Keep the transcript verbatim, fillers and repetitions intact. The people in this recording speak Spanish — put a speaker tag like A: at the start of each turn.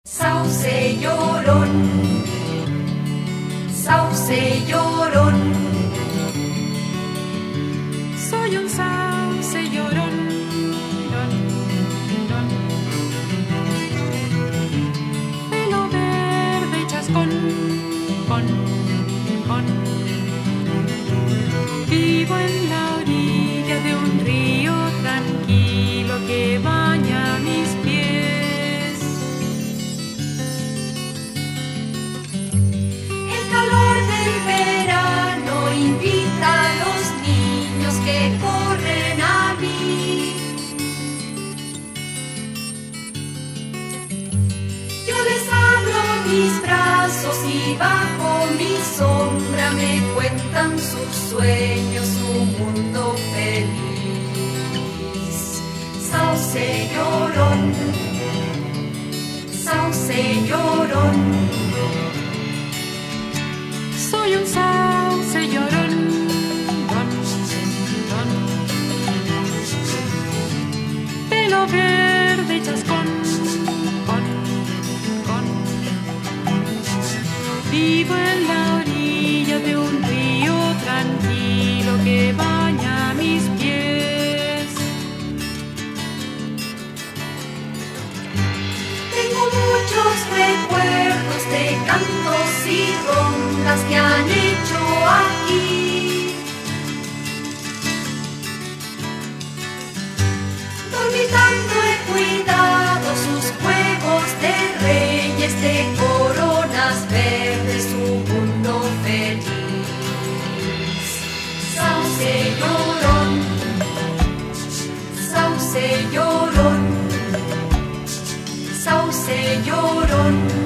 A: Sauce llorón, sauce llorón.
B: Soy un sauce llorón, llorón, llorón. Pelo verde y chascón, con, con. Vivo en la orilla de un río tranquilo que baña mis pies.
A: El calor del verano invita a los niños que corren a mí. Yo les abro mis brazos y bajo mi sombra me cuentan sus sueños, su mundo feliz. Sauce llorón, sauce llorón.
B: Soy un sauce llorón, don, don. Pelo verde y chascón, con, con. Vivo en la orilla de un río tranquilo que baña mis pies.
A: Tengo muchos recuerdos de cantos y rondas que han hecho aquí. Dormitando he cuidado sus juegos de reyes, de coronas verdes, su mundo feliz. Sauce llorón, sauce llorón, sauce llorón.